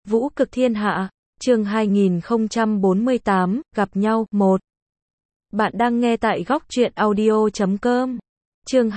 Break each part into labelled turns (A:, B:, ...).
A: Vũ cực thiên hạ, chương 2048, gặp nhau, 1. Bạn đang nghe tại góc truyện audio.com. Chương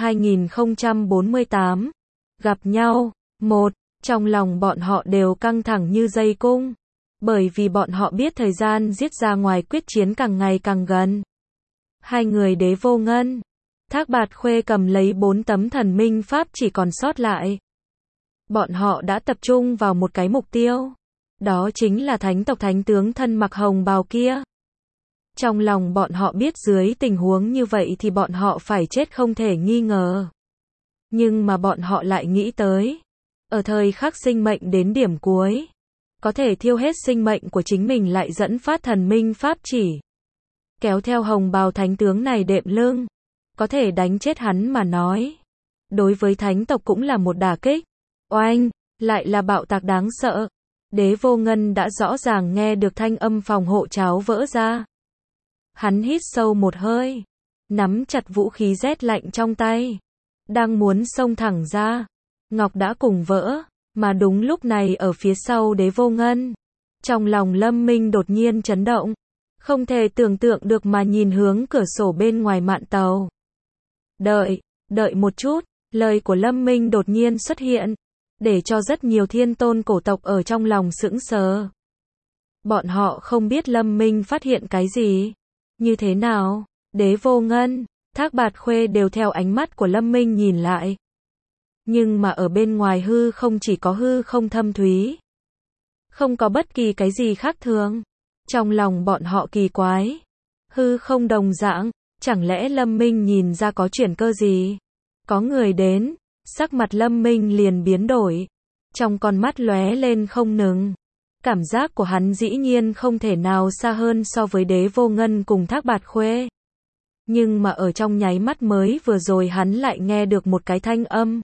A: 2048, gặp nhau, 1. Trong lòng bọn họ đều căng thẳng như dây cung. Bởi vì bọn họ biết thời gian giết ra ngoài quyết chiến càng ngày càng gần. Hai người Đế Vô Ngân, Thác Bạt Khuê cầm lấy 4 tấm thần minh pháp chỉ còn sót lại. Bọn họ đã tập trung vào một cái mục tiêu. Đó chính là thánh tộc thánh tướng thân mặc hồng bào kia. Trong lòng bọn họ biết dưới tình huống như vậy thì bọn họ phải chết không thể nghi ngờ. Nhưng mà bọn họ lại nghĩ tới, ở thời khắc sinh mệnh đến điểm cuối, có thể thiêu hết sinh mệnh của chính mình lại dẫn phát thần minh pháp chỉ. Kéo theo hồng bào thánh tướng này đệm lưng, có thể đánh chết hắn mà nói. Đối với thánh tộc cũng là một đả kích. Oanh, lại là bạo tạc đáng sợ. Đế Vô Ngân đã rõ ràng nghe được thanh âm phòng hộ cháo vỡ ra. Hắn hít sâu một hơi, nắm chặt vũ khí rét lạnh trong tay, đang muốn xông thẳng ra. Ngọc đã cùng vỡ, mà đúng lúc này ở phía sau Đế Vô Ngân, trong lòng Lâm Minh đột nhiên chấn động, không thể tưởng tượng được mà nhìn hướng cửa sổ bên ngoài mạn tàu. Đợi một chút, lời của Lâm Minh đột nhiên xuất hiện, để cho rất nhiều thiên tôn cổ tộc ở trong lòng sững sờ. Bọn họ không biết Lâm Minh phát hiện cái gì, như thế nào. Đế Vô Ngân, Thác Bạt Khuê đều theo ánh mắt của Lâm Minh nhìn lại. Nhưng mà ở bên ngoài hư không chỉ có hư không thâm thúy, không có bất kỳ cái gì khác thường. Trong lòng bọn họ kỳ quái, hư không đồng dạng, chẳng lẽ Lâm Minh nhìn ra có chuyển cơ gì? Có người đến, sắc mặt Lâm Minh liền biến đổi, trong con mắt lóe lên không ngừng. Cảm giác của hắn dĩ nhiên không thể nào xa hơn so với Đế Vô Ngân cùng Thác Bạt Khuê. Nhưng mà ở trong nháy mắt mới vừa rồi hắn lại nghe được một cái thanh âm.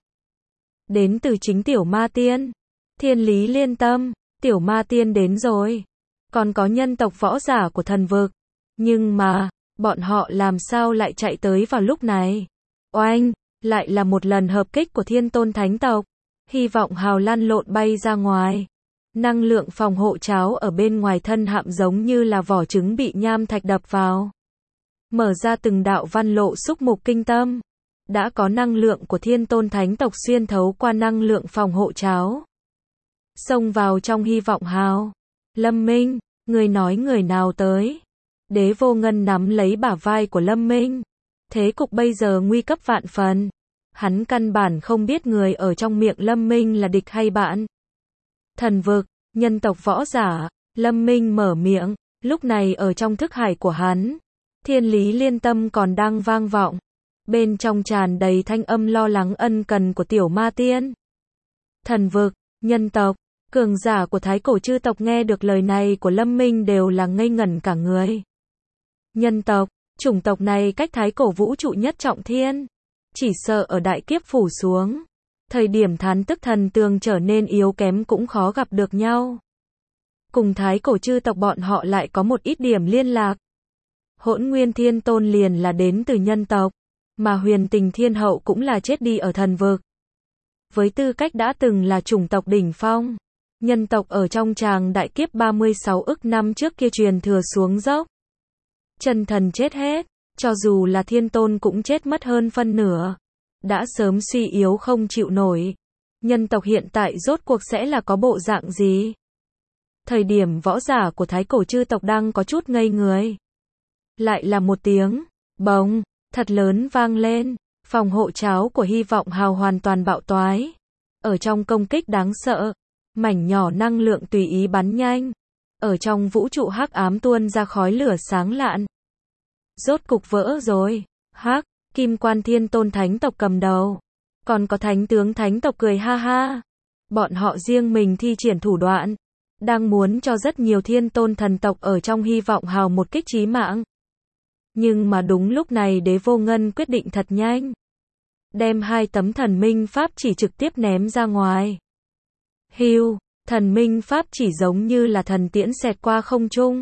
A: Đến từ chính Tiểu Ma Tiên. Thiên Lý Liên Tâm, Tiểu Ma Tiên đến rồi. Còn có nhân tộc võ giả của thần vực. Nhưng mà, bọn họ làm sao lại chạy tới vào lúc này? Oanh, lại là một lần hợp kích của thiên tôn thánh tộc. Hy vọng hào lăn lộn bay ra ngoài. Năng lượng phòng hộ cháo ở bên ngoài thân hạm giống như là vỏ trứng bị nham thạch đập vào. Mở ra từng đạo văn lộ xúc mục kinh tâm. Đã có năng lượng của thiên tôn thánh tộc xuyên thấu qua năng lượng phòng hộ cháo. Xông vào trong hy vọng hào. Lâm Minh, người nói người nào tới? Đế Vô Ngân nắm lấy bả vai của Lâm Minh. Thế cục bây giờ nguy cấp vạn phần. Hắn căn bản không biết người ở trong miệng Lâm Minh là địch hay bạn. Thần vực, nhân tộc võ giả, Lâm Minh mở miệng, lúc này ở trong thức hải của hắn, Thiên Lý Liên Tâm còn đang vang vọng. Bên trong tràn đầy thanh âm lo lắng ân cần của Tiểu Ma Tiên. Thần vực, nhân tộc, cường giả của Thái Cổ chư tộc nghe được lời này của Lâm Minh đều là ngây ngẩn cả người. Nhân tộc, chủng tộc này cách Thái Cổ vũ trụ nhất trọng thiên. Chỉ sợ ở đại kiếp phủ xuống, thời điểm Thán Tức Thần Tường trở nên yếu kém cũng khó gặp được nhau. Cùng Thái Cổ chư tộc bọn họ lại có một ít điểm liên lạc. Hỗn Nguyên Thiên Tôn liền là đến từ nhân tộc, mà Huyền Tình Thiên Hậu cũng là chết đi ở thần vực. Với tư cách đã từng là chủng tộc đỉnh phong, nhân tộc ở trong tràng đại kiếp 36 ức năm trước kia truyền thừa xuống dốc. Chân thần chết hết, cho dù là Thiên Tôn cũng chết mất hơn phân nửa. Đã sớm suy yếu không chịu nổi. Nhân tộc hiện tại rốt cuộc sẽ là có bộ dạng gì? Thời điểm võ giả của Thái Cổ chư tộc đang có chút ngây người. Lại là một tiếng bồng thật lớn vang lên, phòng hộ cháo của hy vọng hào hoàn toàn bạo toái. Ở trong công kích đáng sợ, mảnh nhỏ năng lượng tùy ý bắn nhanh. Ở trong vũ trụ hắc ám tuôn ra khói lửa sáng lạn. Rốt cục vỡ rồi. Hắc, Kim Quan Thiên Tôn thánh tộc cầm đầu. Còn có thánh tướng thánh tộc cười ha ha. Bọn họ riêng mình thi triển thủ đoạn. Đang muốn cho rất nhiều thiên tôn thần tộc ở trong hy vọng hào một kích chí mạng. Nhưng mà đúng lúc này Đế Vô Ngân quyết định thật nhanh. Đem 2 tấm thần minh pháp chỉ trực tiếp ném ra ngoài. Hưu, thần minh pháp chỉ giống như là thần tiễn xẹt qua không trung.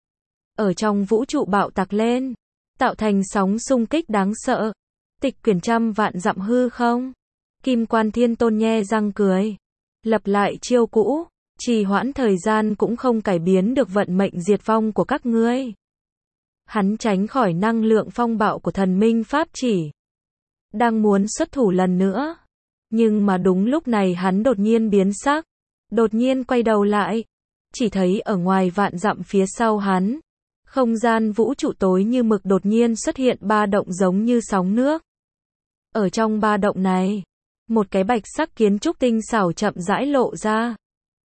A: Ở trong vũ trụ bạo tạc lên, tạo thành sóng xung kích đáng sợ. Tịch quyển trăm vạn dặm hư không. Kim Quan Thiên Tôn nhe răng cười. Lập lại chiêu cũ. Trì hoãn thời gian cũng không cải biến được vận mệnh diệt vong của các ngươi. Hắn tránh khỏi năng lượng phong bạo của thần minh pháp chỉ. Đang muốn xuất thủ lần nữa. Nhưng mà đúng lúc này hắn đột nhiên biến sắc. Đột nhiên quay đầu lại. Chỉ thấy ở ngoài vạn dặm phía sau hắn. Không gian vũ trụ tối như mực đột nhiên xuất hiện ba động giống như sóng nước. Ở trong ba động này, một cái bạch sắc kiến trúc tinh xảo chậm rãi lộ ra.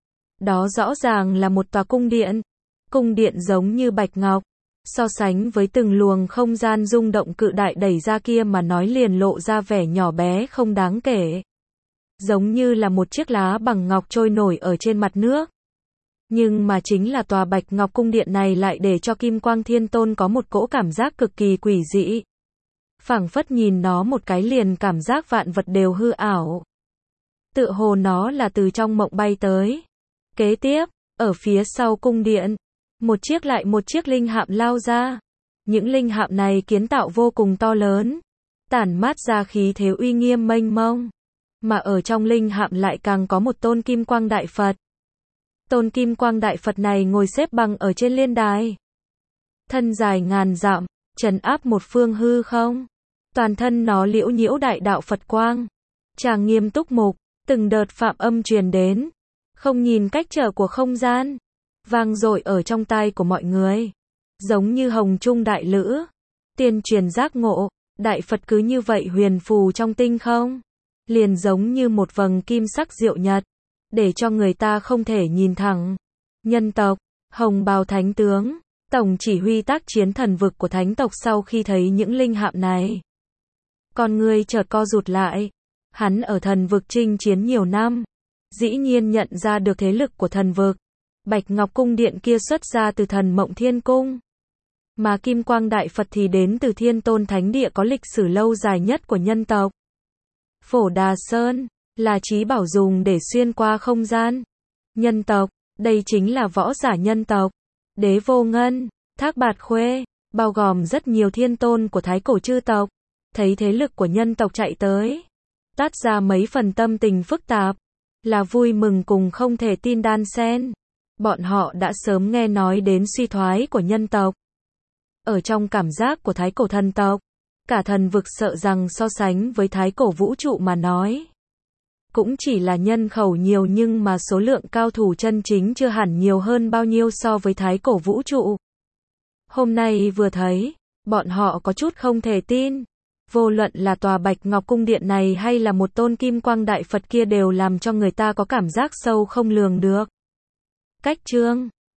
A: Đó rõ ràng là một tòa cung điện. Cung điện giống như bạch ngọc. So sánh với từng luồng không gian rung động cự đại đẩy ra kia mà nói liền lộ ra vẻ nhỏ bé không đáng kể. Giống như là một chiếc lá bằng ngọc trôi nổi ở trên mặt nước. Nhưng mà chính là tòa bạch ngọc cung điện này lại để cho Kim Quang Thiên Tôn có một cỗ cảm giác cực kỳ quỷ dị. Phảng phất nhìn nó một cái liền cảm giác vạn vật đều hư ảo. Tựa hồ nó là từ trong mộng bay tới. Kế tiếp, ở phía sau cung điện, một chiếc lại một chiếc linh hạm lao ra. Những linh hạm này kiến tạo vô cùng to lớn, tản mát ra khí thế uy nghiêm mênh mông. Mà ở trong linh hạm lại càng có một tôn Kim Quang Đại Phật. Tôn Kim Quang Đại Phật này ngồi xếp bằng ở trên liên đài. Thân dài ngàn dặm, trấn áp một phương hư không. Toàn thân nó liễu nhiễu đại đạo Phật quang. Tràng nghiêm túc mục, từng đợt phạm âm truyền đến. Không nhìn cách trở của không gian. Vang dội ở trong tai của mọi người. Giống như hồng trung đại lữ. Tiên truyền giác ngộ, Đại Phật cứ như vậy huyền phù trong tinh không. Liền giống như một vầng kim sắc diệu nhật. Để cho người ta không thể nhìn thẳng. Nhân tộc, hồng bào thánh tướng, tổng chỉ huy tác chiến thần vực của thánh tộc sau khi thấy những linh hạm này. Con người chợt co rụt lại. Hắn ở thần vực chinh chiến nhiều năm. Dĩ nhiên nhận ra được thế lực của thần vực. Bạch Ngọc Cung Điện kia xuất ra từ thần Mộng Thiên Cung. Mà Kim Quang Đại Phật thì đến từ Thiên Tôn Thánh Địa có lịch sử lâu dài nhất của nhân tộc. Phổ Đà Sơn là trí bảo dùng để xuyên qua không gian. Nhân tộc, đây chính là võ giả nhân tộc. Đế Vô Ngân, Thác Bạt Khuê, bao gồm rất nhiều thiên tôn của thái cổ chư tộc. Thấy thế lực của nhân tộc chạy tới, toát ra mấy phần tâm tình phức tạp. Là vui mừng cùng không thể tin đan xen. Bọn họ đã sớm nghe nói đến suy thoái của nhân tộc. Ở trong cảm giác của thái cổ thần tộc, cả thần vực sợ rằng so sánh với thái cổ vũ trụ mà nói. Cũng chỉ là nhân khẩu nhiều nhưng mà số lượng cao thủ chân chính chưa hẳn nhiều hơn bao nhiêu so với thái cổ vũ trụ. Hôm nay vừa thấy, bọn họ có chút không thể tin. Vô luận là tòa Bạch Ngọc Cung Điện này hay là một tôn Kim Quang Đại Phật kia đều làm cho người ta có cảm giác sâu không lường được. Cách chương